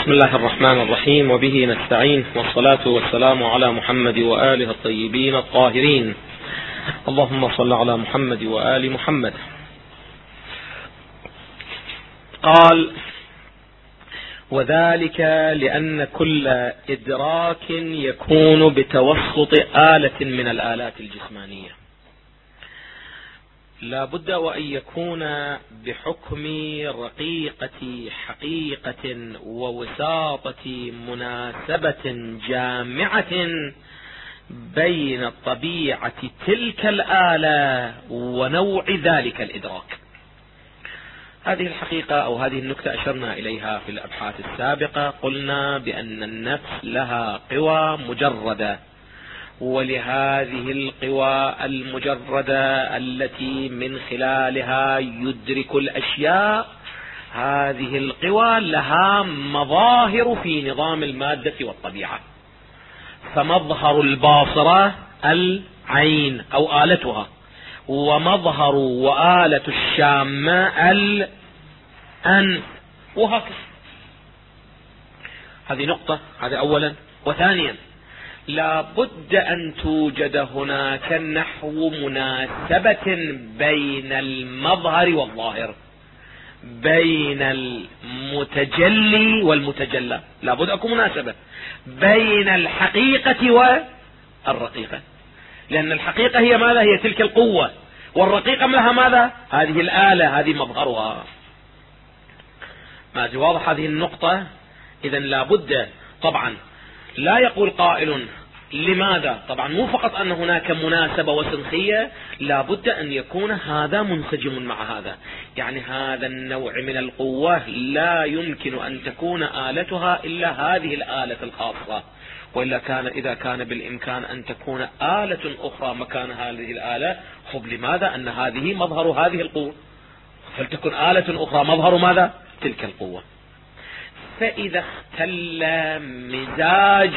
بسم الله الرحمن الرحيم، وبه نستعين، والصلاة والسلام على محمد وآله الطيبين الطاهرين. اللهم صل على محمد وآل محمد. قال: وذلك لأن كل إدراك يكون بتوسط آلة من الآلات الجسمانية، لا بد وأن يكون بحكم رقيقة حقيقة ووساطة مناسبة جامعة بين طبيعة تلك الآلة ونوع ذلك الإدراك. هذه الحقيقة أو هذه النكتة أشرنا إليها في الأبحاث السابقة. قلنا بأن النفس لها قوى مجردة، ولهذه القوى المجردة التي من خلالها يدرك الأشياء، هذه القوى لها مظاهر في نظام المادة والطبيعة. فمظهر الباصرة العين أو آلتها، ومظهر وآلة الشامة الأنف، وهكذا. هذه نقطة، هذا أولا. وثانيا، لا بد أن توجد هناك نحو مناسبة بين المظهر والظاهر، بين المتجلي والمتجلى. لا بد أكون مناسبة بين الحقيقة والرقيقة، لأن الحقيقة هي ماذا؟ هي تلك القوة، والرقيقة لها ماذا؟ هذه الآلة، هذه مظهرها. ما واضح هذه النقطة؟ إذن لا بد. طبعا لا يقول قائل لماذا؟ طبعا مو فقط أن هناك مناسبة وسنخية، لا بد أن يكون هذا منسجم مع هذا. يعني هذا النوع من القوة لا يمكن أن تكون آلتها إلا هذه الآلة الخاصة، وإلا إذا كان بالإمكان أن تكون آلة أخرى مكان هذه الآلة، خب لماذا؟ أن هذه مظهر هذه القوة، فلتكن آلة أخرى مظهر ماذا؟ تلك القوة. فإذا اختل مزاج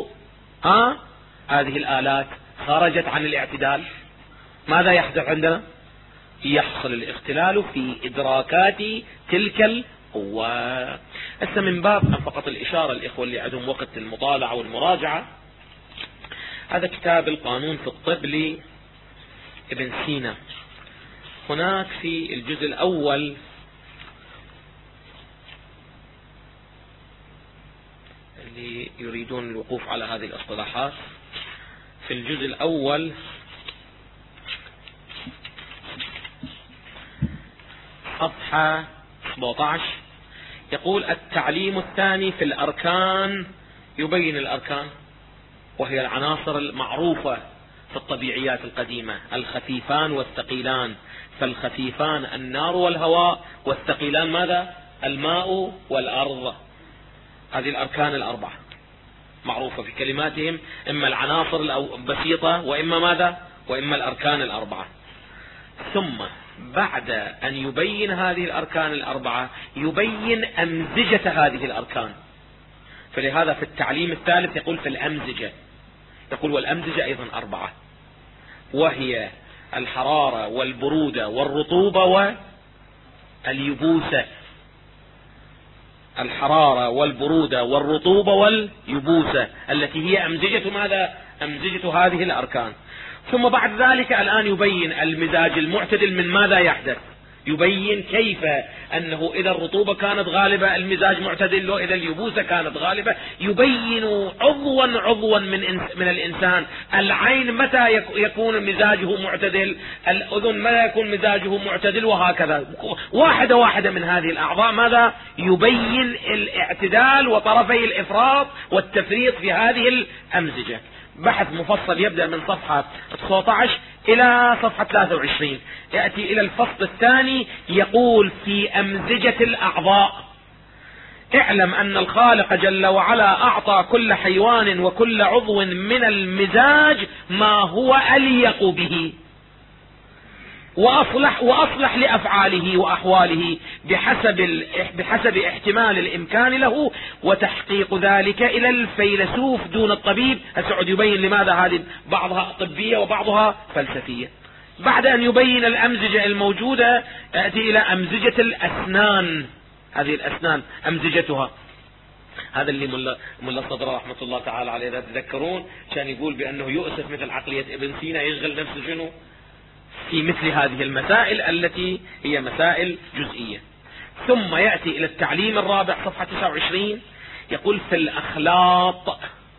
هذه الآلات، خرجت عن الاعتدال، ماذا يحدث عندنا؟ يحصل الاختلال في إدراكات تلك القوة. هسه من باب فقط الإشارة الإخوة اللي عندهم وقت المطالعة والمراجعة، هذا كتاب القانون في الطب لابن سينا. هناك في الجزء الأول اللي يريدون الوقوف على هذه الاصطلاحات، في الجزء الأول صفحة 17 يقول: التعليم الثاني في الأركان يبين الأركان، وهي العناصر المعروفة في الطبيعيات القديمة، الخفيفان والثقيلان. فالخفيفان النار والهواء، والثقيلان ماذا؟ الماء والأرض. هذه الأركان الأربعة معروفة في كلماتهم، إما العناصر البسيطة، وإما ماذا؟ وإما الأركان الأربعة. ثم بعد أن يبين هذه الأركان الأربعة يبين أمزجة هذه الأركان. فلهذا في التعليم الثالث يقول في الأمزجة، يقول والأمزجة أيضا أربعة، وهي الحرارة والبرودة والرطوبة واليبوسة. الحرارة والبرودة والرطوبة واليبوسة التي هي أمزجة ماذا؟ أمزجة هذه الأركان. ثم بعد ذلك الآن يبين المزاج المعتدل من ماذا يحدث، يبين كيف أنه إذا الرطوبة كانت غالبة المزاج معتدل، وإذا اليبوسة كانت غالبة. يبين عضوا من الإنسان. العين متى يكون مزاجه معتدل، الأذن متى يكون مزاجه معتدل، وهكذا واحدة من هذه الأعضاء ماذا؟ يبين الاعتدال وطرفي الإفراط والتفريط في هذه الأمزجة. بحث مفصل يبدأ من صفحة 19 إلى صفحة 23، يأتي إلى الفصل الثاني يقول في أمزجة الأعضاء: اعلم أن الخالق جل وعلا أعطى كل حيوان وكل عضو من المزاج ما هو أليق به، وأصلح لأفعاله وأحواله بحسب احتمال الإمكان له، وتحقيق ذلك إلى الفيلسوف دون الطبيب. سعد يبين لماذا هذه بعضها طبية وبعضها فلسفية. بعد أن يبين الأمزجة الموجودة يأتي إلى أمزجة الأسنان. هذه الأسنان أمزجتها، هذا اللي ملا صدر رحمة الله تعالى عليه، إذا تذكرون كان يقول بأنه يؤسف مثل عقلية ابن سينا يشغل نفسه شنو في مثل هذه المسائل التي هي مسائل جزئية. ثم يأتي إلى التعليم الرابع صفحة 29، يقول في الأخلاط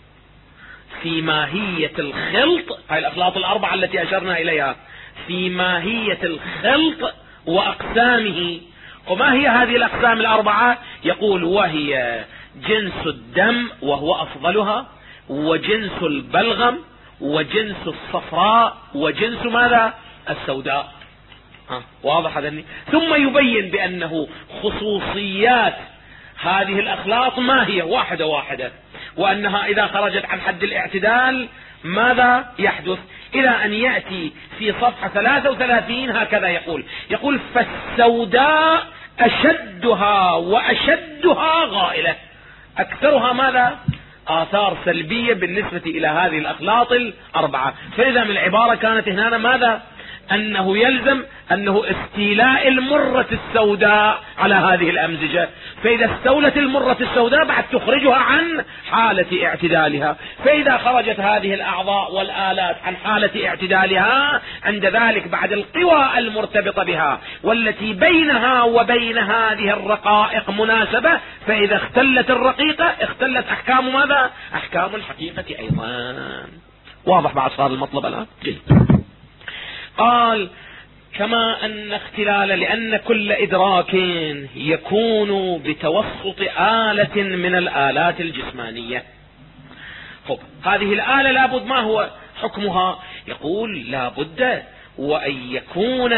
في ماهية الخلط، هاي الأخلاط الأربعة التي أشرنا إليها، في ماهية الخلط وأقسامه. وما هي هذه الأقسام الأربعة؟ يقول وهي جنس الدم وهو أفضلها، وجنس البلغم، وجنس الصفراء، وجنس ماذا؟ السوداء. واضح هذا؟ ثم يبين بأنه خصوصيات هذه الأخلاط ما هي واحدة واحدة، وأنها إذا خرجت عن حد الاعتدال ماذا يحدث، إلى أن يأتي في صفحة 33 هكذا يقول فالسوداء أشدها وأشدها غائلة، أكثرها ماذا؟ آثار سلبية بالنسبة إلى هذه الأخلاط الأربعة. فإذا من العبارة كانت هنا ماذا؟ أنه يلزم أنه استيلاء المرة السوداء على هذه الأمزجة، فإذا استولت المرة السوداء بعد تخرجها عن حالة اعتدالها، فإذا خرجت هذه الأعضاء والآلات عن حالة اعتدالها عند ذلك بعد القوى المرتبطة بها والتي بينها وبين هذه الرقائق مناسبة، فإذا اختلت الرقيقة اختلت أحكام ماذا؟ أحكام الحقيقة أيضا. واضح بعد صار المطلب الآن؟ جيد. قال كما أن اختلال لأن كل إدراك يكون بتوسط آلة من الآلات الجسمانية. هذه الآلة لابد ما هو حكمها؟ يقول لابد وأن يكون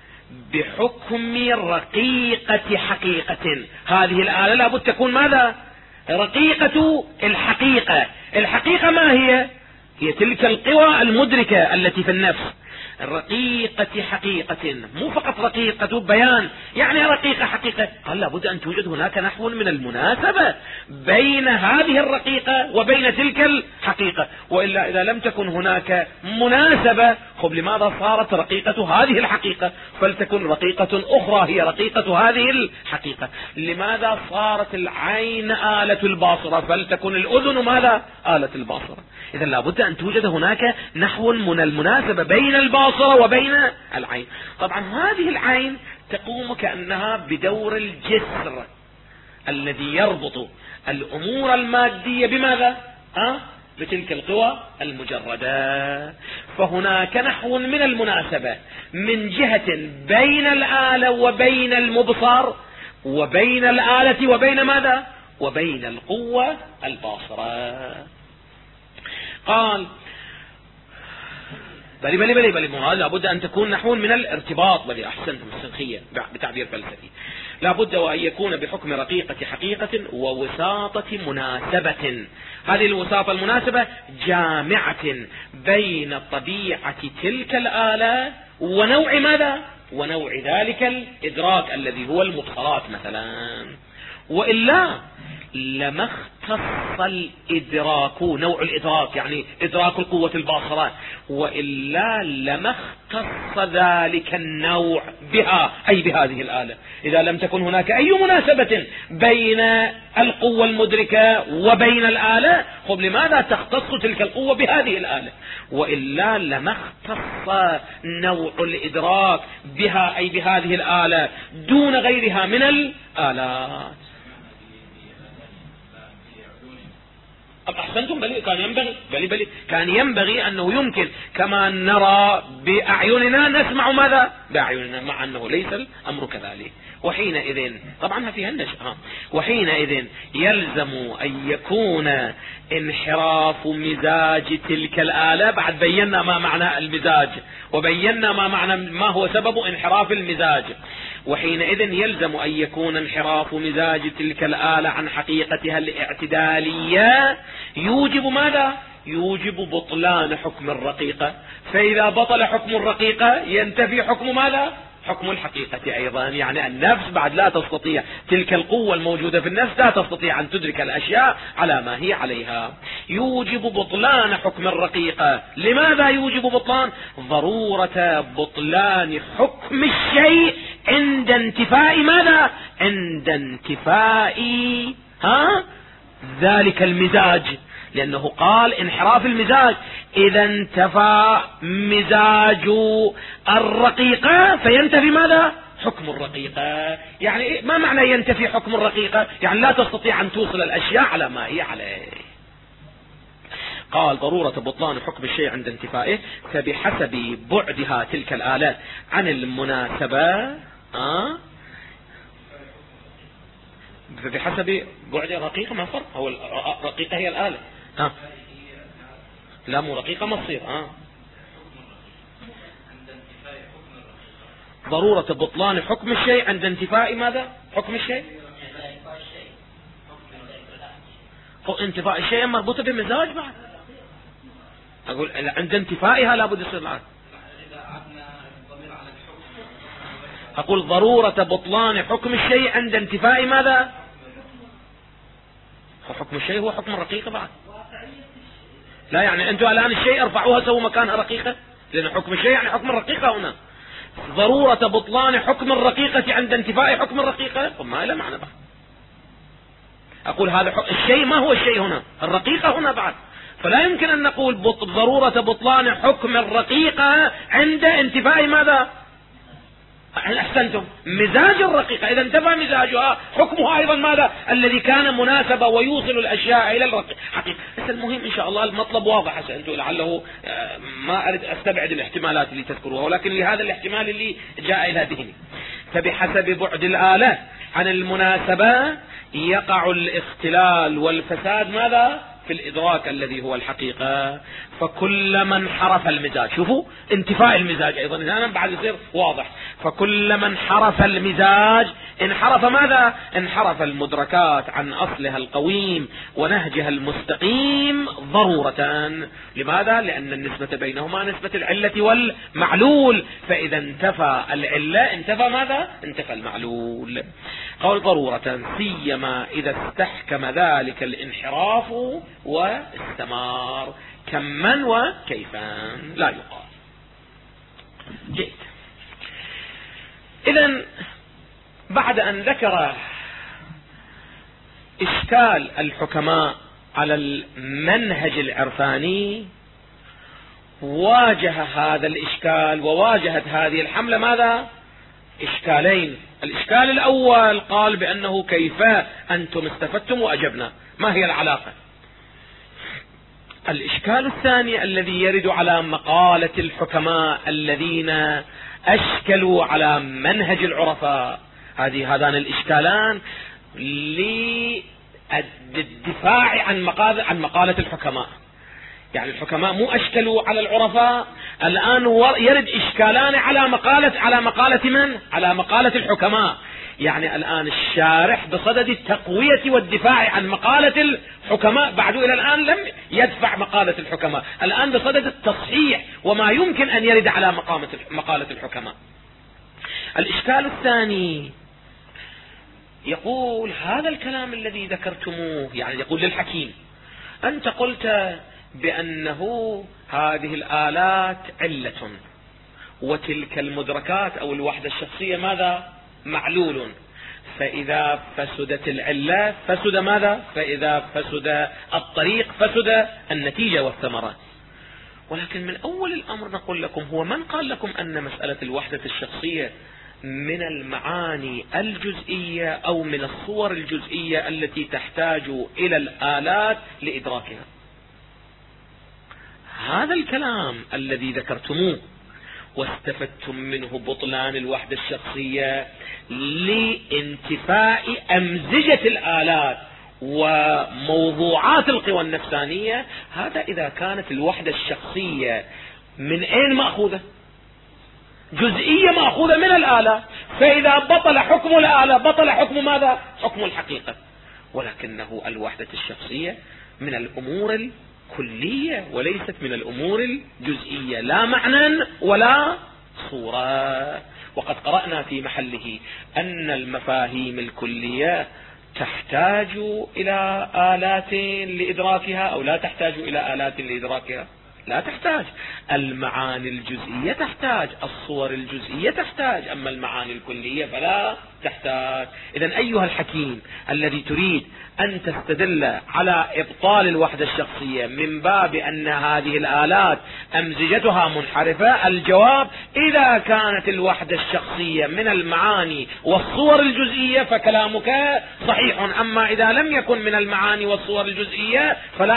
بحكم رقيقة حقيقة. هذه الآلة لابد تكون ماذا؟ رقيقة الحقيقة. الحقيقة ما هي؟ هي تلك القوى المدركة التي في النفس. رقيقة حقيقة، مو فقط رقيقة بيان، يعني رقيقة حقيقة. قال لابد أن توجد هناك نحو من المناسبة بين هذه الرقيقة وبين تلك الحقيقة، وإلا إذا لم تكن هناك مناسبة لماذا صارت رقيقة هذه الحقيقة فلتكن رقيقة أخرى هي رقيقة هذه الحقيقة؟ لماذا صارت العين آلة الباصرة فلتكن الأذن ماذا؟ آلة الباصرة؟ إذا لابد أن توجد هناك نحو من المناسبة بين الباصرة وبين العين. طبعا هذه العين تقوم كأنها بدور الجسر الذي يربط الأمور المادية بماذا؟ بتلك القوى المجردة. فهناك نحو من المناسبة من جهة بين الآلة وبين المبصر، وبين الآلة وبين ماذا؟ وبين القوة الباصرة. قال بل مراد لابد أن تكون نحو من الارتباط. بل أحسنتم السنخية بتعبير فلسفي. لابد وأن يكون بحكم رقيقة حقيقة ووساطة مناسبة. هذه الوساطة المناسبة جامعة بين طبيعة تلك الآلة ونوع ماذا؟ ونوع ذلك الإدراك الذي هو المبصرات مثلا. وإلا لما اختص الإدراك، نوع الإدراك يعني إدراك القوة الباصرة، وإلا لما اختص ذلك النوع بها أي بهذه الآلة. إذا لم تكن هناك أي مناسبة بين القوة المدركة وبين الآلة لماذا تختص تلك القوة بهذه الآلة؟ وإلا لما اختص نوع الإدراك بها أي بهذه الآلة دون غيرها من الآلات. أحسنتم. كان ينبغي أنه يمكن كما نرى بأعيننا نسمع ماذا؟ بأعيننا، مع أنه ليس الأمر كذلك. وحينئذ طبعا فيها النشأة. وحينئذ يلزم أن يكون انحراف مزاج تلك الآلة. بعد بينا ما معنى المزاج وبينا ما هو سبب انحراف المزاج. وحينئذ يلزم أن يكون انحراف مزاج تلك الآلة عن حقيقتها الاعتدالية يوجب ماذا؟ يوجب بطلان حكم الرقيقة. فإذا بطل حكم الرقيقة ينتفي حكم ماذا؟ حكم الحقيقة أيضا. يعني النفس بعد لا تستطيع، تلك القوة الموجودة في النفس لا تستطيع أن تدرك الأشياء على ما هي عليها. يوجب بطلان حكم الرقيقة. لماذا يوجب بطلان؟ ضرورة بطلان حكم الشيء عند انتفاء ماذا؟ عند انتفاء ذلك المزاج، لأنه قال انحراف المزاج، إذا انتفى مزاج الرقيقة فينتفي ماذا؟ حكم الرقيقة. يعني ما معنى ينتفي حكم الرقيقة؟ يعني لا تستطيع أن توصل الأشياء على ما هي عليه. قال ضرورة بطلان حكم الشيء عند انتفائه فبحسب بعدها تلك الآلة عن المناسبة فبحسب بعد الرقيقة ما فرق، هو الرقيقة هي الآلة لا مو رقيقة ما تصير ضرورة بطلان حكم الشيء عند انتفاء ماذا؟ حكم الشيء انتفاء الشيء مربوطة بمزاج بعد، أقول عند انتفائها لابد يصير العقد. أقول ضرورة بطلان حكم الشيء عند انتفاء ماذا؟ حكم الشيء هو حكم الرقيقة بعد. لا يعني أنتوا الآن الشيء ارفعوها سووا مكانها رقيقة، لأن حكم الشيء يعني حكم الرقيقة هنا. ضرورة بطلان حكم الرقيقة عند انتفاء حكم الرقيقة ما له معنى بعد. أقول هذا الشيء ما هو الشيء هنا، الرقيقة هنا بعد، فلا يمكن أن نقول ضرورة بطلان حكم الرقيقة عند انتفاء ماذا؟ أحسنتم، مزاج الرقيقة إذا انتفى مزاجها حكمها أيضا ماذا؟ الذي كان مناسبة ويوصل الأشياء إلى الحقيقة. بس المهم إن شاء الله المطلب واضح، أنتم لعله ما أريد أستبعد الاحتمالات اللي تذكروها، ولكن لهذا الاحتمال اللي جاء إلى ذهني. فبحسب بعد الآلة عن المناسبة يقع الاختلال والفساد ماذا؟ في الإدراك الذي هو الحقيقة. فكلما انحرف المزاج، شوفوا انتفاء المزاج أيضا الآن بعد يصير واضح، فكلما انحرف المزاج انحرف ماذا؟ انحرف المدركات عن أصلها القويم ونهجها المستقيم ضرورة. لماذا؟ لأن النسبة بينهما نسبة العلة والمعلول، فإذا انتفى العلة انتفى ماذا؟ انتفى المعلول. قول ضرورة سيما إذا استحكم ذلك الانحراف واستمار، كمن وكيفا لا يقال. جيد. إذن بعد أن ذكر إشكال الحكماء على المنهج العرفاني، واجه هذا الإشكال وواجهت هذه الحملة ماذا؟ إشكالين. الإشكال الأول قال بأنه كيف أنتم استفدتم وأجبنا، ما هي العلاقة؟ الإشكال الثاني الذي يرد على مقالة الحكماء الذين أشكلوا على منهج العرفاء، هذان الإشكالان للدفاع عن مقالة الحكماء. يعني الحكماء مو أشكلوا على العرفاء، الآن يرد إشكالان على مقالة من؟ على مقالة الحكماء. يعني الآن الشارح بصدد التقوية والدفاع عن مقالة الحكماء، بعد إلى الآن لم يدفع مقالة الحكماء، الآن بصدد التصحيح وما يمكن أن يرد على مقالة الحكماء. الإشكال الثاني يقول هذا الكلام الذي ذكرتموه، يعني يقول للحكيم أنت قلت بأنه هذه الآلات علة وتلك المدركات أو الوحدة الشخصية ماذا؟ معلول، فإذا فسدت العلة فسد ماذا؟ فإذا فسد الطريق فسد النتيجة والثمرة. ولكن من أول الأمر نقول لكم هو من قال لكم أن مسألة الوحدة الشخصية من المعاني الجزئية أو من الصور الجزئية التي تحتاج إلى الآلات لإدراكها؟ هذا الكلام الذي ذكرتموه واستفدتم منه بطلان الوحدة الشخصية لانتفاء أمزجة الآلات وموضوعات القوى النفسانية، هذا إذا كانت الوحدة الشخصية من أين مأخوذة؟ جزئية مأخوذة من الآلة، فإذا بطل حكم الآلة بطل حكم ماذا؟ حكم الحقيقة. ولكنه الوحدة الشخصية من الأمور الكلية وليست من الأمور الجزئية، لا معنى ولا صورة. وقد قرأنا في محله أن المفاهيم الكلية تحتاج إلى آلات لإدراكها أو لا تحتاج إلى آلات لإدراكها؟ لا تحتاج. المعاني الجزئية تحتاج، الصور الجزئية تحتاج، أما المعاني الكلية فلا تحتاج. إذا أيها الحكيم الذي تريد أن تستدل على إبطال الوحدة الشخصية من باب أن هذه الآلات أمزجتها منحرفة، الجواب: إذا كانت الوحدة الشخصية من المعاني والصور الجزئية فكلامك صحيح، أما إذا لم يكن من المعاني والصور الجزئية فلا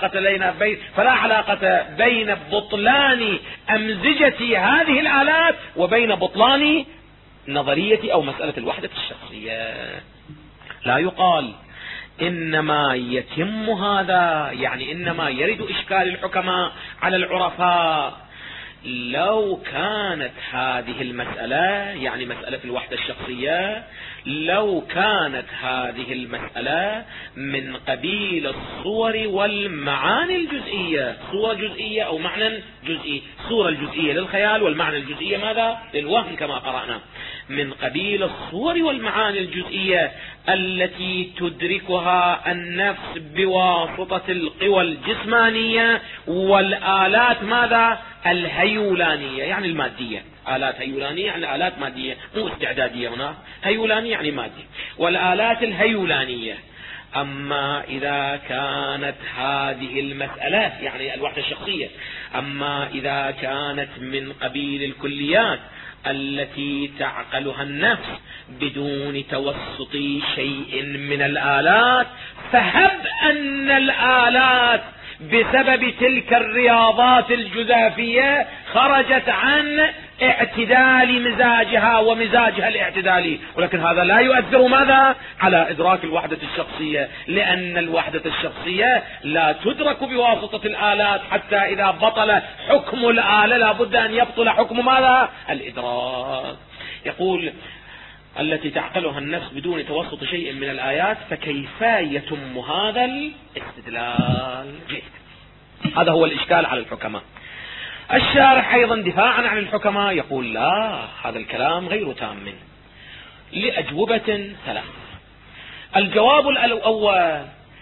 علاقة بين بطلان أمزجة هذه الآلات وبين بطلان نظرية أو مسألة الوحدة الشخصية. لا يقال إنما يتم هذا، يعني إنما يرد إشكال الحكماء على العرفاء لو كانت هذه المسألة، يعني مسألة الوحدة الشخصية، لو كانت هذه المسألة من قبيل الصور والمعاني الجزئية، صورة جزئية أو معنى جزئي، صورة الجزئية للخيال والمعنى الجزئية ماذا؟ للوهم كما قرأنا، من قبيل الصور والمعاني الجزئية التي تدركها النفس بواسطة القوى الجسمانية والآلات ماذا؟ الهيولانية، يعني المادية. آلات هيولانية يعني آلات مادية، مو استعدادية، هنا هيولانية يعني مادي، والآلات الهيولانية. أما إذا كانت هذه المسألة يعني الوحدة الشخصية، أما إذا كانت من قبيل الكليات التي تعقلها النفس بدون توسط شيء من الآلات، فهب أن الآلات بسبب تلك الرياضات الجزافية خرجت عن اعتدال مزاجها ومزاجها الاعتدالي، ولكن هذا لا يؤثر ماذا؟ على إدراك الوحدة الشخصية، لأن الوحدة الشخصية لا تدرك بواسطة الآلات، حتى إذا بطل حكم الآلة لابد أن يبطل حكم ماذا؟ الإدراك. يقول: التي تعقلها النفس بدون توسط شيء من الآيات، فكيف يتم هذا الاستدلال؟ جيد. هذا هو الإشكال على الحكماء. الشارح أيضا دفاعا عن الحكماء يقول: لا، هذا الكلام غير تام لأجوبة ثلاث. الجواب الأول: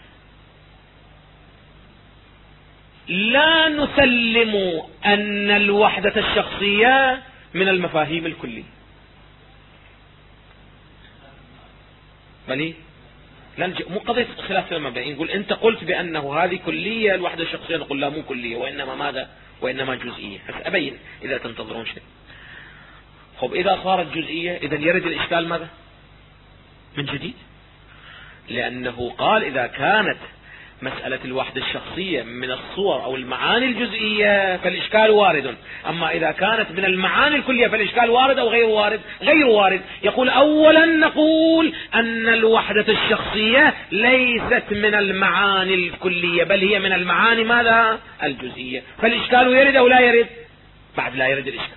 لا نسلم أن الوحدة الشخصية من المفاهيم الكلية، بلي مو قضية خلاف المبدئي. نقول أنت قلت بأنه هذه كلية الوحدة الشخصية، نقول لا، مو كلية، وإنما ماذا؟ وإنما جزئية. أبين إذا تنتظرون شيء. خب إذا صارت جزئية إذا يرد الإشكال ماذا؟ من جديد، لأنه قال إذا كانت مسألة الوحدة الشخصية من الصور أو المعاني الجزئية فالإشكال وارد، أما إذا كانت من المعاني الكلية فالإشكال وارد أو غير وارد؟ غير وارد. يقول: أولا نقول أن الوحدة الشخصية ليست من المعاني الكلية، بل هي من المعاني ماذا؟ الجزئية، فالإشكال يرد أو لا يرد؟ بعد لا يرد الإشكال.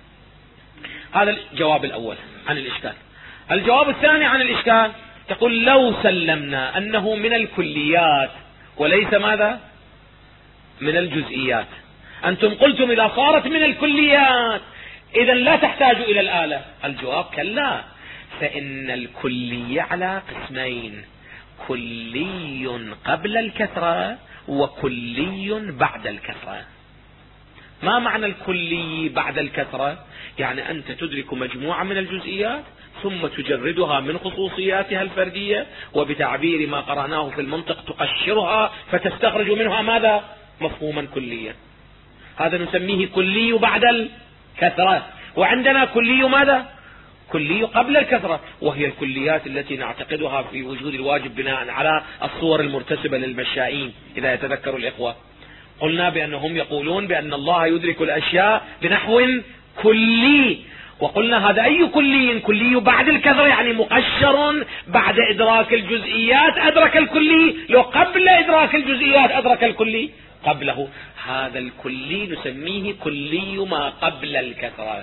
هذا الجواب الأول عن الإشكال. الجواب الثاني عن الإشكال يقول: لو سلمنا أنه من الكليات وليس ماذا؟ من الجزئيات، أنتم قلتم إذا صارت من الكليات إذن لا تحتاج إلى الآلة. الجواب: كلا، فإن الكلية على قسمين: كلي قبل الكثرة وكلي بعد الكثرة. ما معنى الكلي بعد الكثرة؟ يعني أنت تدرك مجموعة من الجزئيات ثم تجردها من خصوصياتها الفردية، وبتعبير ما قرأناه في المنطق تقشرها فتستخرج منها ماذا؟ مفهوما كليا. هذا نسميه كلي بعد الكثرة. وعندنا كلي ماذا؟ كلي قبل الكثرة، وهي الكليات التي نعتقدها في وجود الواجب بناء على الصور المرتسبة للمشائين. إذا يتذكر الإخوة قلنا بأنهم يقولون بأن الله يدرك الأشياء بنحو كلي، وقلنا هذا أي كلي؟ كلي بعد الكثرة، يعني مقشر بعد إدراك الجزئيات أدرك الكلي، لو قبل إدراك الجزئيات أدرك الكلي قبله. هذا الكلي نسميه كلي ما قبل الكثرة.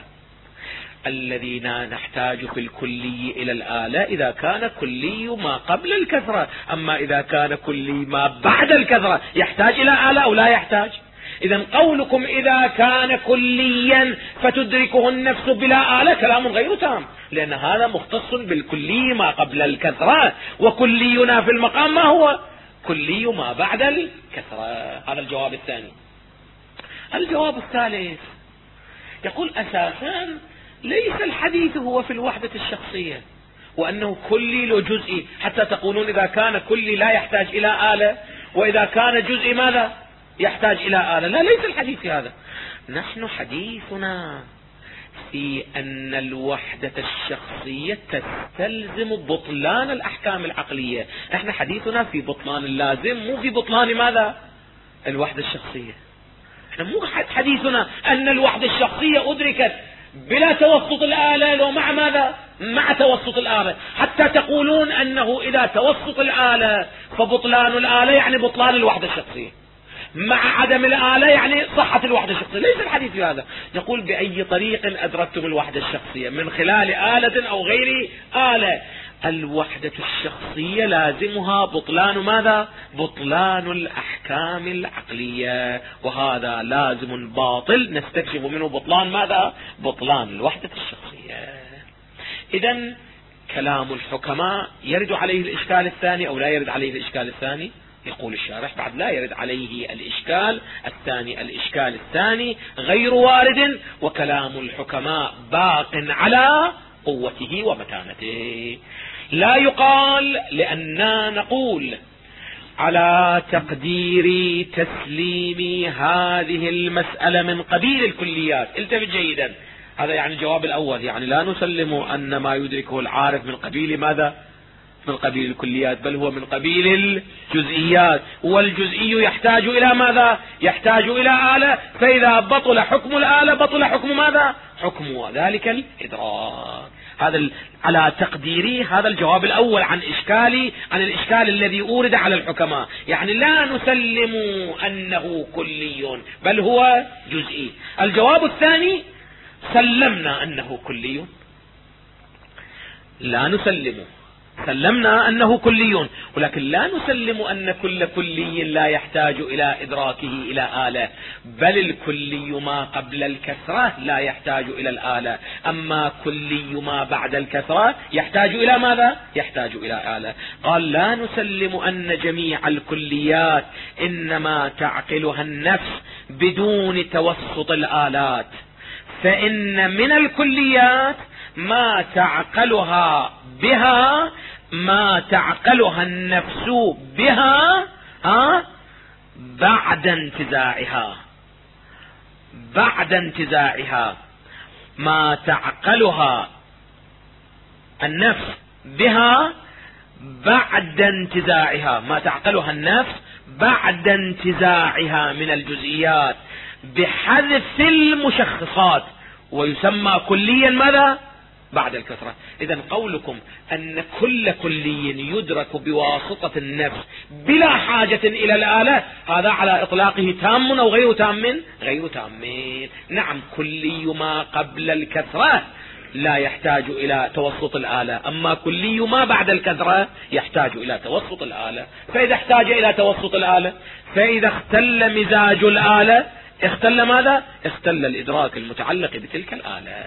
الذين نحتاج في الكلي إلى الآلة إذا كان كلي ما قبل الكثرة، أما إذا كان كلي ما بعد الكثرة يحتاج إلى آلة أو لا يحتاج؟ إذن قولكم إذا كان كليا فتدركه النفس بلا آلة كلام غير تام، لأن هذا مختص بالكلي ما قبل الكثرة، وكلينا في المقام ما هو؟ كلي ما بعد الكثرة. هذا الجواب الثاني. الجواب الثالث يقول: أساسا ليس الحديث هو في الوحدة الشخصية، وأنه كلي له جزئي، حتى تقولون إذا كان كلي لا يحتاج إلى آلة، وإذا كان جزئي ماذا يحتاج إلى آلة. لا، ليس الحديث في هذا. نحن حديثنا في أن الوحدة الشخصية تستلزم بطلان الأحكام العقلية. نحن حديثنا في بطلان اللازم، مو في بطلان ماذا الوحدة الشخصية. نحن مو حديثنا أن الوحدة الشخصية أدركت بلا توسط الآلة، ومع ماذا مع توسط الآلة، حتى تقولون أنه إذا توسط الآلة فبطلان الآلة يعني بطلان الوحدة الشخصية، مع عدم الآلة يعني صحة الوحدة الشخصية. ليس الحديث في هذا. نقول بأي طريق أدركتم الوحدة الشخصية، من خلال آلة أو غير آلة، الوحدة الشخصية لازمها بطلان ماذا؟ بطلان الأحكام العقلية، وهذا لازم باطل نستكشف منه بطلان ماذا؟ بطلان الوحدة الشخصية. إذن كلام الحكماء يرد عليه الإشكال الثاني أو لا يرد عليه الإشكال الثاني؟ يقول الشارح بعد لا يرد عليه الإشكال الثاني. الإشكال الثاني غير وارد، وكلام الحكماء باق على قوته ومتانته. لا يقال لأننا نقول على تقدير تسليم هذه المسألة من قبيل الكليات. التفت جيدا، هذا يعني الجواب الأول، يعني لا نسلم أن ما يدركه العارف من قبيل ماذا؟ من قبيل الكليات، بل هو من قبيل الجزئيات، والجزئي يحتاج إلى ماذا؟ يحتاج إلى آلة، فإذا بطل حكم الآلة بطل حكم ماذا؟ حكم ذلك الإدراك. هذا على تقديري هذا الجواب الأول عن الإشكال الذي أورد على الحكماء، يعني لا نسلم أنه كلي بل هو جزئي. الجواب الثاني سلمنا أنه كلي، لا نسلم، سلمنا أنه كلي، ولكن لا نسلم أن كل كلي لا يحتاج إلى إدراكه إلى آلة، بل الكلي ما قبل الكثرة لا يحتاج إلى الآلة، أما كلي ما بعد الكثرة يحتاج إلى ماذا؟ يحتاج إلى آلة. قال لا نسلم أن جميع الكليات إنما تعقلها النفس بدون توسط الآلات، فإن من الكليات ما تعقلها النفس بها بعد انتزاعها، ما تعقلها النفس بها بعد انتزاعها، ما تعقلها النفس بعد انتزاعها من الجزئيات بحذف المشخصات، ويسمى كليا ماذا؟ بعد الكثرة. إذن قولكم أن كل كلي يدرك بواسطة النفس بلا حاجة إلى الآلة، هذا على إطلاقه تام أو غير تام؟ غير تام. نعم، كلي ما قبل الكثرة لا يحتاج إلى توسط الآلة، أما كلي ما بعد الكثرة يحتاج إلى توسط الآلة. فإذا احتاج إلى توسط الآلة، فإذا اختل مزاج الآلة اختل ماذا؟ اختل الإدراك المتعلق بتلك الآلة.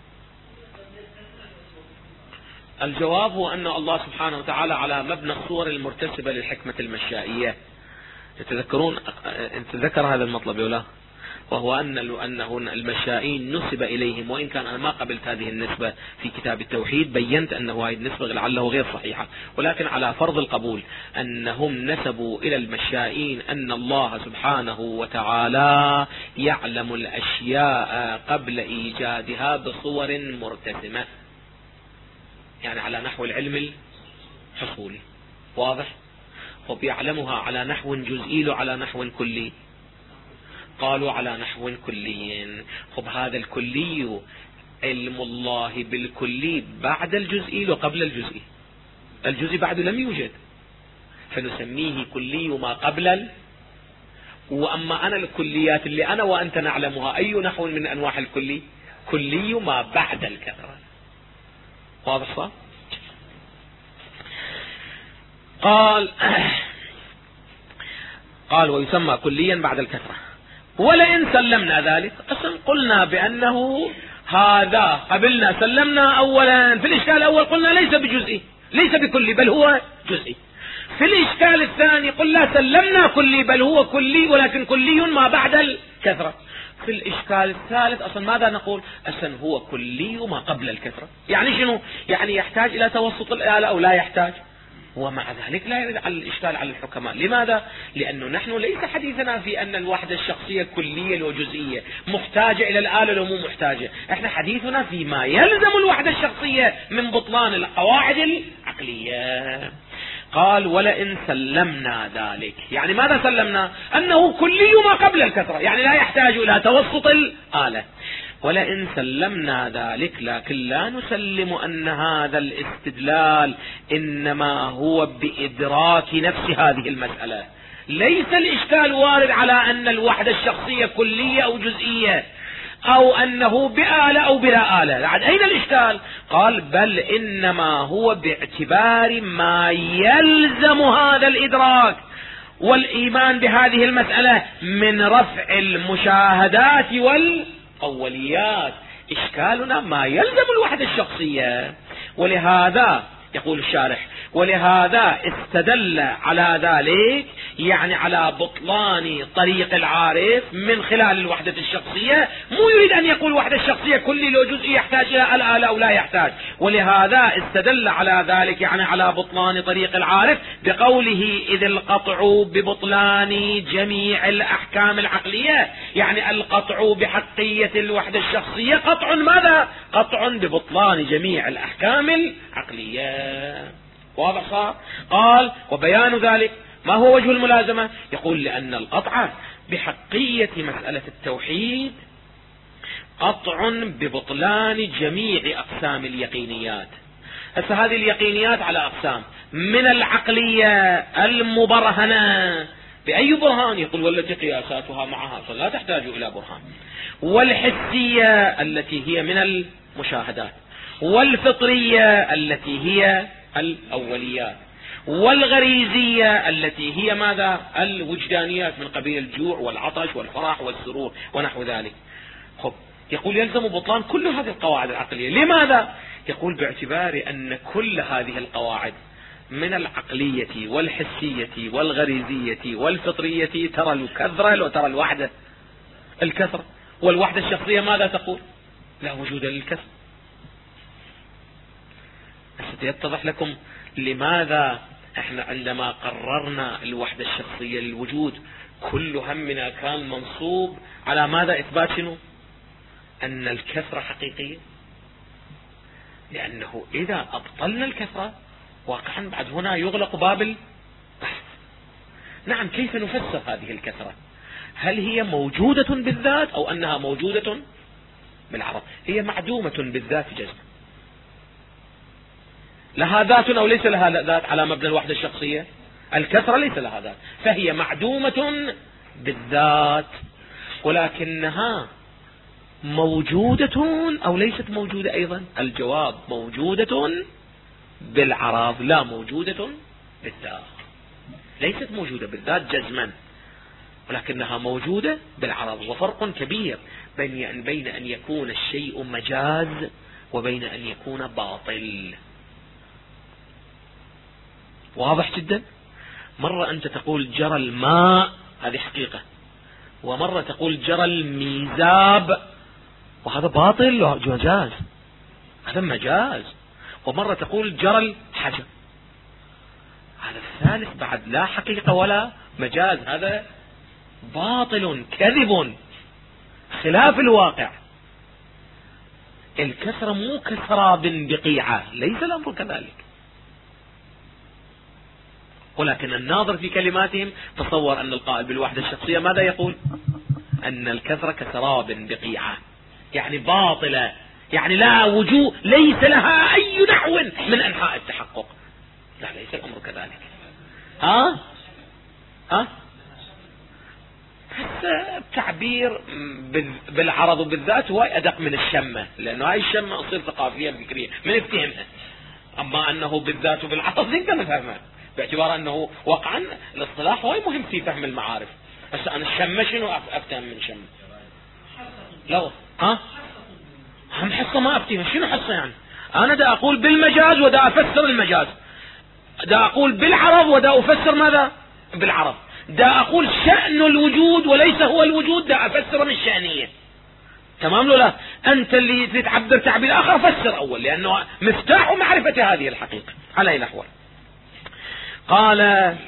الجواب هو أن الله سبحانه وتعالى على مبنى الصور المرتسبة للحكمة المشائية. تتذكرون ذكر هذا المطلب ولا؟ وهو أنه المشائين نسب إليهم، وإن كان أنا ما قبلت هذه النسبة في كتاب التوحيد، بينت أنه هذه النسبة لعله غير صحيحة، ولكن على فرض القبول أنهم نسبوا إلى المشائين أن الله سبحانه وتعالى يعلم الأشياء قبل إيجادها بصور مرتسمة، يعني على نحو العلم الحصولي. واضح؟ وبيعلمها على نحو جزئي على نحو كلي. قالوا على نحو كلي. خب هذا الكلي علم الله بالكلي بعد الجزئي وقبل الجزئي. الجزئي بعد لم يوجد، فنسميه كلي ما قبل. وأما أنا الكليات اللي أنا وأنت نعلمها أي نحو من أنواع الكلي؟ كلي ما بعد الكثرة. واضح صح؟ قال ويسمى كليا بعد الكثرة. ولئن سلمنا ذلك قلنا بأنه هذا قبلنا سلمنا أولا في الإشكال الأول، قلنا ليس بجزئي ليس بكلي بل هو جزئي. في الإشكال الثاني قلنا سلمنا كلي بل هو كلي، ولكن كلي ما بعد الكثرة. في الإشكال الثالث أصلا ماذا نقول؟ أصلا هو كلي ما قبل الكثرة. يعني شنو؟ يعني يحتاج إلى توسط الآلة أو لا يحتاج؟ ومع ذلك لا يرد على الإشكال على الحكماء. لماذا؟ لأنه نحن ليس حديثنا في أن الوحدة الشخصية كلية وجزئية محتاجة إلى الآلة لو مو محتاجة. احنا حديثنا فيما يلزم الوحدة الشخصية من بطلان القواعد العقلية. قال ولئن سلمنا ذلك، يعني ماذا سلمنا؟ أنه كلي ما قبل الكثرة، يعني لا يحتاج إلى توسط الآلة. ولئن سلمنا ذلك، لكن لا نسلم أن هذا الاستدلال إنما هو بإدراك نفس هذه المسألة. ليس الإشكال وارد على أن الوحدة الشخصية كلية أو جزئية، أو أنه بآلة أو بلا آلة. أين الإشكال؟ قال بل إنما هو باعتبار ما يلزم هذا الإدراك والإيمان بهذه المسألة من رفع المشاهدات والأوليات. إشكالنا ما يلزم الوحدة الشخصية. ولهذا يقول الشارح ولهذا استدل على ذلك، يعني على بطلان طريق العارف من خلال الوحدة الشخصية. مو يريد أن يقول الوحدة الشخصية كل لو جزء يحتاج إلى الآلة أو لا يحتاج. ولهذا استدل على ذلك، يعني على بطلان طريق العارف، بقوله إذ القطع ببطلان جميع الأحكام العقلية. يعني القطع بحقية الوحدة الشخصية قطع ماذا؟ قطع ببطلان جميع الأحكام العقلية. واضح صار؟ قال وبيان ذلك ما هو وجه الملازمة؟ يقول لأن القطع بحقية مسألة التوحيد قطع ببطلان جميع أقسام اليقينيات. هسه هذه اليقينيات على أقسام: من العقلية المبرهنة بأي برهان؟ يقول والتي قياساتها معها فلا تحتاج إلى برهان. والحسية التي هي من المشاهدات. والفطرية التي هي الأوليات. والغريزية التي هي ماذا؟ الوجدانيات من قبيل الجوع والعطش والفرح والسرور ونحو ذلك. خب يقول يلزم بطلان كل هذه القواعد العقلية. لماذا؟ يقول باعتبار أن كل هذه القواعد من العقلية والحسية والغريزية والفطرية ترى الكثرة وترى الوحدة الكثرة. والوحدة الشخصية ماذا تقول؟ لا وجود للكثرة. سيتضح لكم لماذا احنا عندما قررنا الوحدة الشخصية للوجود كل همنا كان منصوب على ماذا؟ إثبات شنو؟ أن الكثرة حقيقية. لأنه إذا أبطلنا الكثرة واقعا بعد هنا يغلق باب البحث. نعم، كيف نفسر هذه الكثرة؟ هل هي موجودة بالذات أو أنها موجودة بالعرض؟ هي معدومة بالذات جزم. لها ذات أو ليس لها ذات على مبنى الوحدة الشخصية؟ الكثرة ليس لها ذات، فهي معدومة بالذات. ولكنها موجودة أو ليست موجودة أيضا؟ الجواب موجودة بالعرض لا موجودة بالذات. ليست موجودة بالذات جزما، ولكنها موجودة بالعرض. وفرق كبير بين أن يكون الشيء مجاز وبين أن يكون باطل. واضح جدا. مرة أنت تقول جرى الماء، هذه حقيقة، ومرة تقول جرى الميزاب، وهذا باطل مجاز، هذا مجاز. ومرة تقول جرى الحجر، هذا الثالث بعد لا حقيقة ولا مجاز، هذا باطل كذب خلاف الواقع. الكسرة مو كسراب بقيعة، ليس الأمر كذلك. ولكن الناظر في كلماتهم تصور أن القائل بالوحدة الشخصية ماذا يقول؟ أن الكسرة كسراب بقيعة، يعني باطلة، يعني لا وجود، ليس لها أي نحو من أنحاء التحقق. لا، ليس الأمر كذلك. التعبير بالعرض بالذات هو أدق من الشمة، لأنه هاي الشمة أصير ثقافية فكرية من افتهمها. أما أنه بالذات وبالعرض نقدر نفهمها، باعتبار أنه واقعا الاصطلاح هو مهم في فهم المعارف. بس أنا الشمة شنو أفتهم من شمة؟ لو هم حصة ما أفتهم. شنو حصة يعني؟ أنا دا أقول بالمجاز ودا أفسر المجاز، دا أقول بالعرض ودا أفسر ماذا؟ بالعرض. دا أقول شأن الوجود وليس هو الوجود، دا أفسر من الشأنية. تمام له؟ لا، أنت اللي تتعبر تعبير آخر فسر أول، لأنه مفتاح معرفة هذه الحقيقة. على أي الأحوال قال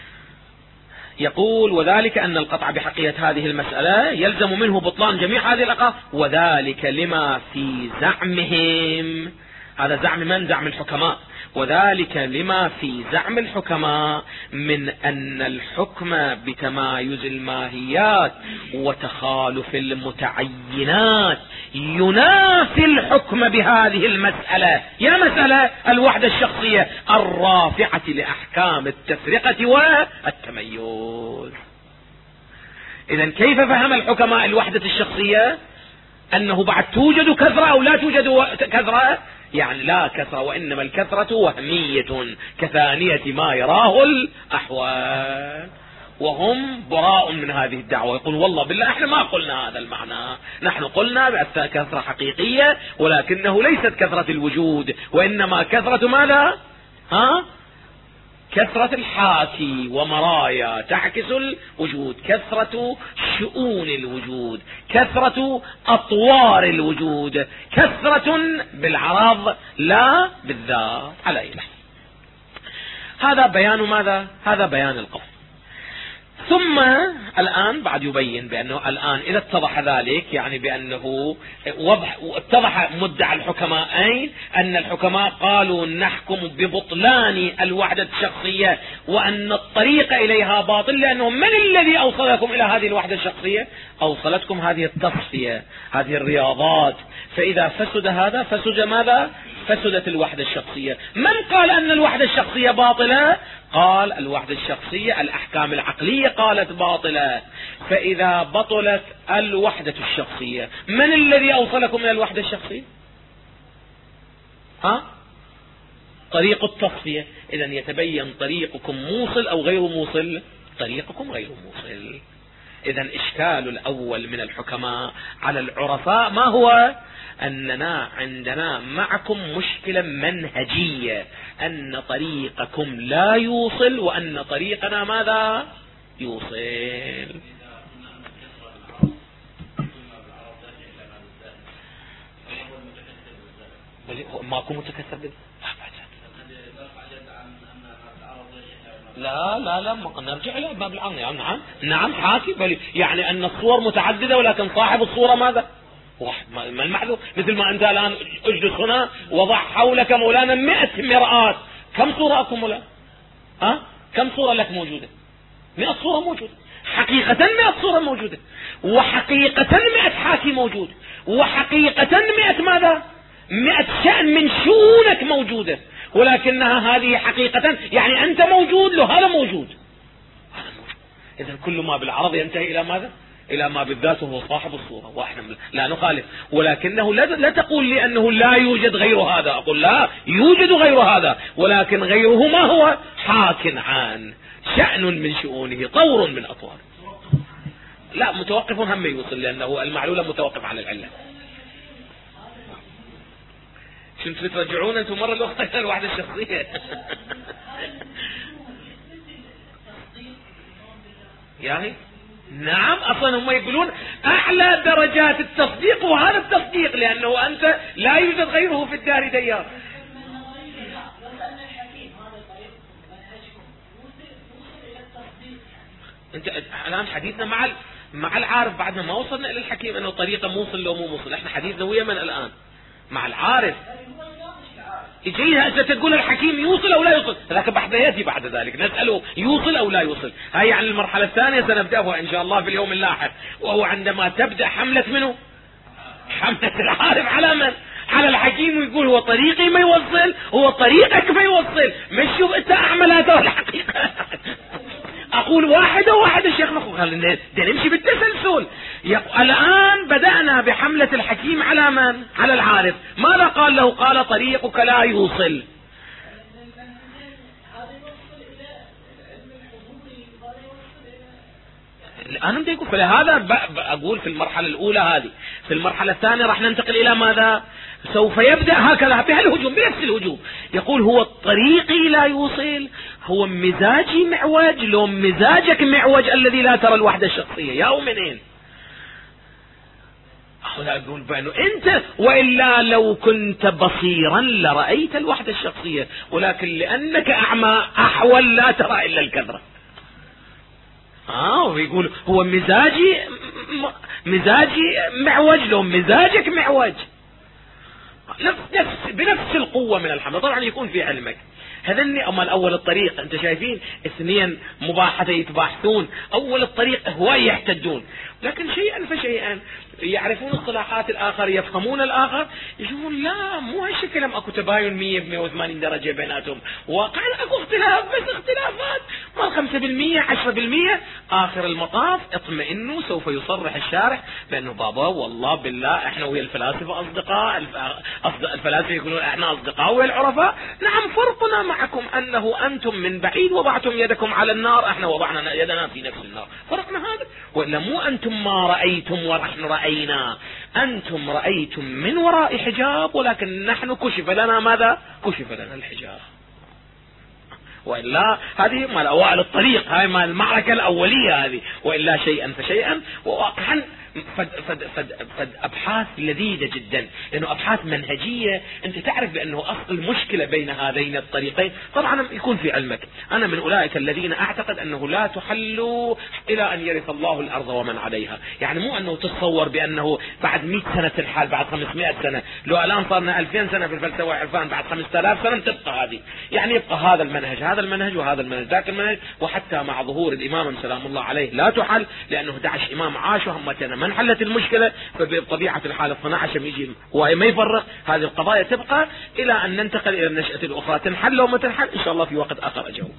يقول وذلك أن القطع بحقيقة هذه المسألة يلزم منه بطلان جميع هذه الأقوال، وذلك لما في زعمهم. هذا زعم من؟ زعم الحكماء. وذلك لما في زعم الحكماء من أن الحكم بتمايز الماهيات وتخالف المتعينات ينافي الحكم بهذه المسألة، يا مسألة الوحدة الشخصية الرافعة لأحكام التفرقة والتميز. إذن كيف فهم الحكماء الوحدة الشخصية؟ أنه بعد توجد كثرة أو لا توجد كثرة؟ يعني لا كثرة، وإنما الكثرة وهمية كثانية ما يراه الأحوال. وهم براء من هذه الدعوة، يقول والله بالله احنا ما قلنا هذا المعنى، نحن قلنا بأن كثرة حقيقية ولكنه ليست كثرة الوجود، وإنما كثرة ماذا؟ كثرة الحاكي ومرايا تعكس الوجود، كثرة شؤون الوجود، كثرة أطوار الوجود، كثرة بالعرض لا بالذات. على إله. هذا بيان ماذا؟ هذا بيان القول. ثم الآن بعد يبين بأنه الآن إذا اتضح ذلك، يعني بأنه اتضح مدعى الحكماء أين؟ أن الحكماء قالوا نحكم ببطلان الوحدة الشخصية وأن الطريق إليها باطل، لأنه من الذي أوصلكم إلى هذه الوحدة الشخصية؟ أوصلتكم هذه التصفية، هذه الرياضات. فإذا فسد هذا فسد ماذا؟ فسدت الوحدة الشخصية. من قال أن الوحدة الشخصية باطلة؟ قال الوحدة الشخصية الأحكام العقلية قالت باطلة. فإذا بطلت الوحدة الشخصية، من الذي أوصلكم إلى الوحدة الشخصية؟ طريق التصفية. إذن يتبين طريقكم موصل أو غير موصل؟ طريقكم غير موصل. إذن إشكال الأول من الحكماء على العرفاء ما هو؟ أننا عندنا معكم مشكلة منهجية، أن طريقكم لا يوصل وأن طريقنا ماذا؟ يوصل. ماكو متكسر. لا نرجع إلى باب العقل. نعم حاكم، يعني أن الصور متعددة ولكن صاحب الصورة ماذا؟ ما المعذور؟ مثل ما أنت الآن اجلس هنا وضع حولك مولانا 100 مرآة، كم صورة أكو مولانا؟ كم صورة لك موجودة؟ 100 صورة موجودة، حقيقة 100 صورة موجودة، وحقيقة 100 حاكي موجود، وحقيقة 100 ماذا؟ 100 شأن من شؤونك موجودة، ولكنها هذه حقيقة، يعني أنت موجود له هذا موجود. إذن كل ما بالعرض ينتهي إلى ماذا؟ إلى ما بالذات هو صاحب الصورة، وإحنا لا نخالف، ولكنه لا تقول لي أنه لا يوجد غير هذا، أقول لا يوجد غير هذا، ولكن غيره ما هو؟ حاك عن شأن من شؤونه، طور من أطواره. لا متوقف هم يوصل، لأنه المعلولة متوقف على العلة. شنو ترجعون أنتم مرة الوقت الوحدة الشخصية؟ يعني نعم، أصلا هم يقولون أعلى درجات التصديق وهذا التصديق، لأنه أنت لا يوجد غيره في الدار ديار. أنت الآن حديثنا مع العارف، بعدنا ما وصلنا إلى الحكيم أنه طريقة موصل لو مو موصل. إحنا حديثنا ويا من الآن؟ مع العارف. يجيها أنت تقول الحكيم يوصل أو لا يوصل، لكن بعد يأتي بعد ذلك نسأله يوصل أو لا يوصل. هاي يعني المرحلة الثانية سنبدأها إن شاء الله في اليوم اللاحق، وهو عندما تبدأ حملة منه؟ حملة العارف على من؟ على الحكيم، ويقول هو طريقي ما يوصل، هو طريقك ما يوصل، مش شوف أنت أعمل هذا الحقيقة. أقول واحدة شيخ خلينا نمشي بالتسلسل. الآن بدأنا بحملة الحكيم على من؟ على العارف. ماذا قال له؟ قال طريقك لا يوصل. الآن بدي أقول، فلهذا أقول في المرحلة الأولى هذه، في المرحلة الثانية راح ننتقل إلى ماذا؟ سوف يبدأ هكذا بهالهجوم، بنفس الهجوم، يقول هو طريقي لا يوصل، هو مزاجي معوج، لو مزاجك معوج الذي لا ترى الوحدة الشخصية يا منين؟ أخذ أقول بأنه أنت وإلا لو كنت بصيرا لرأيت الوحدة الشخصية، ولكن لأنك أعمى أحول لا ترى إلا الكثرة. ويقول هو مزاجي معوج، لو مزاجك معوج بنفس القوة من الحمل. طبعا يكون في علمك هذني. أما الأول الطريق أنت شايفين اثنين مباحثة يتباحثون، أول الطريق هواي يحتدون، لكن شيئا فشيئا يعرفون اصطلاحات الآخر، يفهمون الآخر، يشوفون لا مو هالشكل، اكو تباين 100 180 درجة بيناتهم، واقعا اكو اختلاف، بس اختلافات ما 5% 10%. آخر المطاف اطمئنوا، سوف يصرح الشارح بأنه بابا والله بالله احنا ويا الفلاسفة أصدقاء، الفلاسفة يقولون احنا أصدقاء ويا العرفاء. نعم فرقنا معكم أنه أنتم من بعيد وضعتم يدكم على النار، احنا وضعنا يدنا في نفس النار، فرقنا هذا. وإلا مو أنتم ما رأيتم ونحن رأينا، أنتم رأيتم من وراء حجاب، ولكن نحن كشف لنا ماذا؟ كشف لنا الحجاب. وإلا هذه مال أوائل الطريق، هاي مال المعركة الأولية هذه، وإلا شيئا فشيئا. وواقعا فد أبحاث لذيذة جدا، لأنه أبحاث منهجية. أنت تعرف بأنه أصل المشكلة بين هذين الطريقين طبعا يكون في علمك. أنا من أولئك الذين أعتقد أنه لا تحل إلى أن يرث الله الأرض ومن عليها. يعني مو أنه تتصور بأنه بعد 100 سنة الحال، بعد 500 سنة، لو الآن صارنا 2000 سنة في الفلسفة والعرفان، بعد 5000 سنة تبقى هذه. يعني يبقى هذا المنهج، هذا المنهج وهذا المنهج، ذاك المنهج. وحتى مع ظهور الإمام سلام الله عليه لا تحل، لأنه 11 إمام عاشوا هم ما انحلت المشكلة. فبطبيعة الحال 12 يجي وما يفرق، هذه القضايا تبقى إلى أن ننتقل إلى النشأة الأخرى. تنحل وما تنحل إن شاء الله في وقت آخر أجاوب.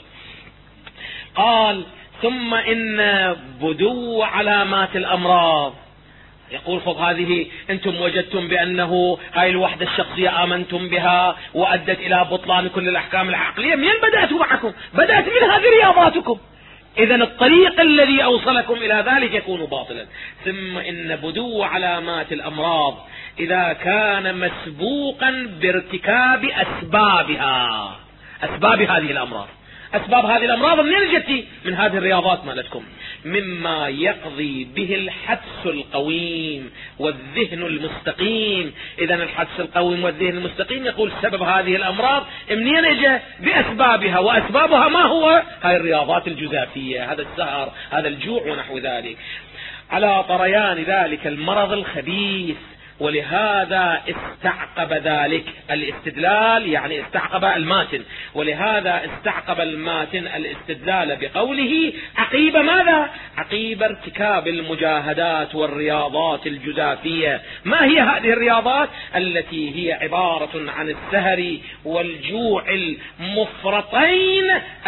قال ثم إن بدو علامات الأمراض. يقول خب هذه أنتم وجدتم بأنه هاي الوحدة الشخصية آمنتم بها وأدت إلى بطلان كل الأحكام العقلية. من بدأتوا معكم؟ بدأت من هذه رياضاتكم. إذن الطريق الذي أوصلكم إلى ذلك يكون باطلا. ثم إن بدو علامات الأمراض إذا كان مسبوقا بارتكاب أسبابها. أسباب هذه الأمراض، أسباب هذه الأمراض منين جتي؟ من هذه الرياضات مالتكم، مما يقضي به الحدس القويم والذهن المستقيم. إذن الحدس القويم والذهن المستقيم يقول سبب هذه الأمراض منين اجى؟ بأسبابها. وأسبابها ما هو؟ هاي الرياضات الجزافية، هذا السهر، هذا الجوع ونحو ذلك، على طريان ذلك المرض الخبيث. ولهذا استعقب ذلك الاستدلال، يعني استعقب الماتن، ولهذا استعقب الماتن الاستدلال بقوله عقيب ماذا؟ عقيب ارتكاب المجاهدات والرياضات الجزافية. ما هي هذه الرياضات؟ التي هي عبارة عن السهر والجوع المفرطين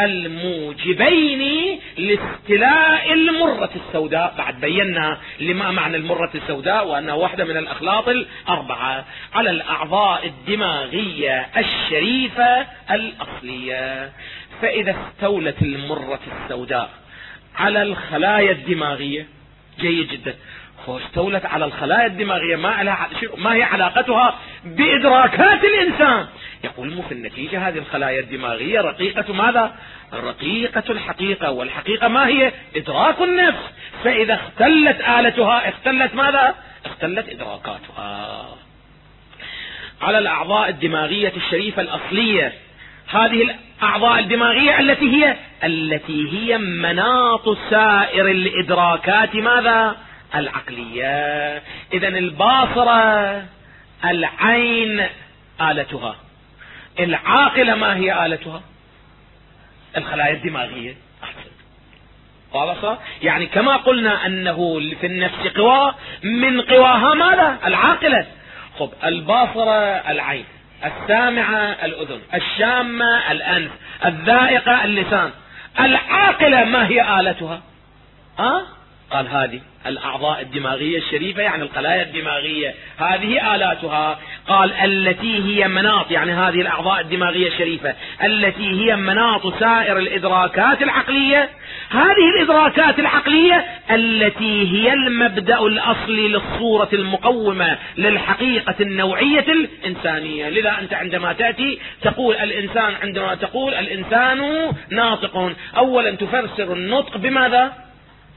الموجبين لاستلاء المرة السوداء. بعد بينا لما معنى المرة السوداء، وأنها واحدة من الأخلاط الأربعة على الأعضاء الدماغية الشريفة الأصلية. فإذا استولت المرة السوداء على الخلايا الدماغية، جيد جدا، واستولت على الخلايا الدماغية، ما هي علاقتها بإدراكات الإنسان؟ يقول في النتيجة هذه الخلايا الدماغية رقيقة ماذا؟ رقيقة الحقيقة، والحقيقة ما هي؟ إدراك النفس. فإذا اختلت آلتها اختلت ماذا؟ اختلت إدراكاتها على الأعضاء الدماغية الشريفة الأصلية. هذه الأعضاء الدماغية التي هي مناط سائر الإدراكات ماذا؟ العقلية. إذن الباصرة العين آلتها، العاقلة ما هي آلتها؟ الخلايا الدماغية. يعني كما قلنا أنه في النفس قوى، من قواها ماذا؟ العاقلة. خب الباصرة العين، السامعة الأذن، الشامة الأنف، الذائقة اللسان. العاقلة ما هي آلتها؟ قال هذه الأعضاء الدماغية الشريفة، يعني الخلايا الدماغية هذه آلاتها. قال التي هي مناط، يعني هذه الأعضاء الدماغية الشريفة التي هي مناط سائر الإدراكات العقلية. هذه الإدراكات العقلية التي هي المبدأ الأصلي للصورة المقومة للحقيقة النوعية الإنسانية. لذا أنت عندما تأتي تقول الإنسان، عندما تقول الإنسان ناطق، أولا تفسر النطق بماذا؟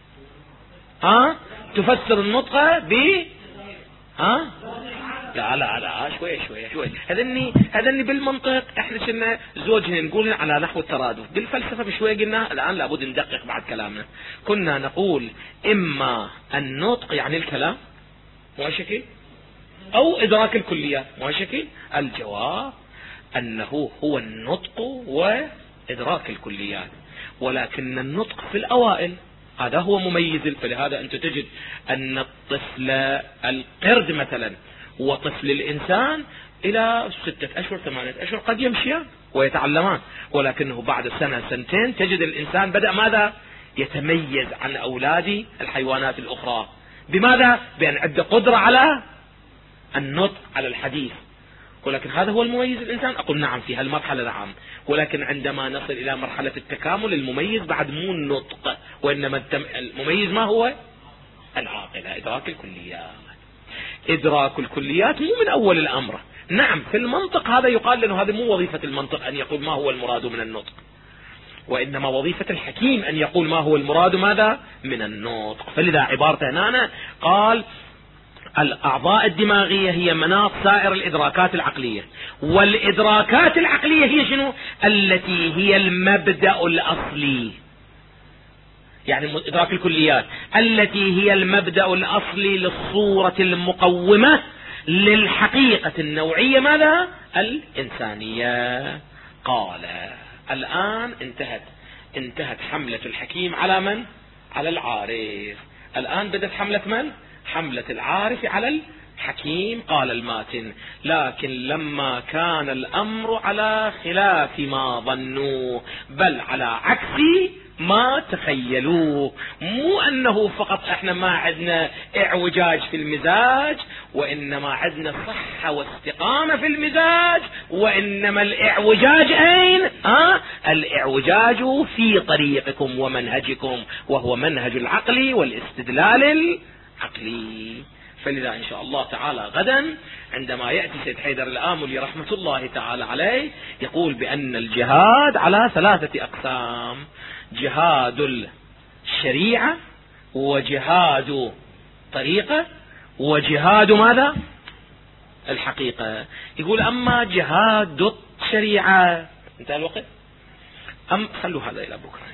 تفسر النطق لا شوي. هذني بالمنطق احنا كنا زوجهن نقول على نحو الترادف. بالفلسفة بشوي قلنا الآن لابد ندقق بعد كلامنا. كنا نقول إما النطق يعني الكلام مو شكل، أو إدراك الكليات مو شكل. الجواب أنه هو النطق وإدراك الكليات، ولكن النطق في الأوائل هذا هو مميز. فلهذا أنت تجد أن الطفل القرد مثلا وطفل الإنسان إلى 6 أشهر 8 أشهر قد يمشيان ويتعلمان، ولكنه بعد سنة سنتين تجد الإنسان بدأ ماذا؟ يتميز عن أولاد الحيوانات الأخرى. بماذا؟ بأن عنده قدرة على النطق، على الحديث. ولكن هذا هو المميز الإنسان؟ أقول نعم في هالمرحلة نعم، ولكن عندما نصل إلى مرحلة التكامل المميز بعد مو النطق، وإنما المميز ما هو؟ العاقلة، إدراك الكليات. إدراك الكليات مو من أول الأمر. نعم في المنطق هذا يقال لأنه هذا مو وظيفة المنطق أن يقول ما هو المراد من النطق، وإنما وظيفة الحكيم أن يقول ما هو المراد ماذا؟ من النطق. فلذا عبارته هنا قال الأعضاء الدماغية هي مناط سائر الإدراكات العقلية، والإدراكات العقلية هي شنو؟ التي هي المبدأ الأصلي، يعني إدراك الكليات التي هي المبدأ الأصلي للصورة المقومة للحقيقة النوعية ماذا؟ الإنسانية. قال الآن انتهت حملة الحكيم على من؟ على العارف. الآن بدأت حملة من؟ حملة العارف على الحكيم. قال الماتن لكن لما كان الأمر على خلاف ما ظنوا بل على عكس ما تخيلوه، مو أنه فقط احنا ما عندنا اعوجاج في المزاج، وإنما عندنا صحة واستقامة في المزاج، وإنما الاعوجاج أين؟ الاعوجاج في طريقكم ومنهجكم، وهو منهج العقل والاستدلال العقلي. فلذا إن شاء الله تعالى غدا عندما يأتي سيد حيدر الآملي رحمة الله تعالى عليه يقول بأن الجهاد على 3 أقسام: جهاد الشريعة، وجهاد طريقة، وجهاد ماذا؟ الحقيقة. يقول أما جهاد الشريعة انتهى الوقت، خلوا هذا إلى بكرة.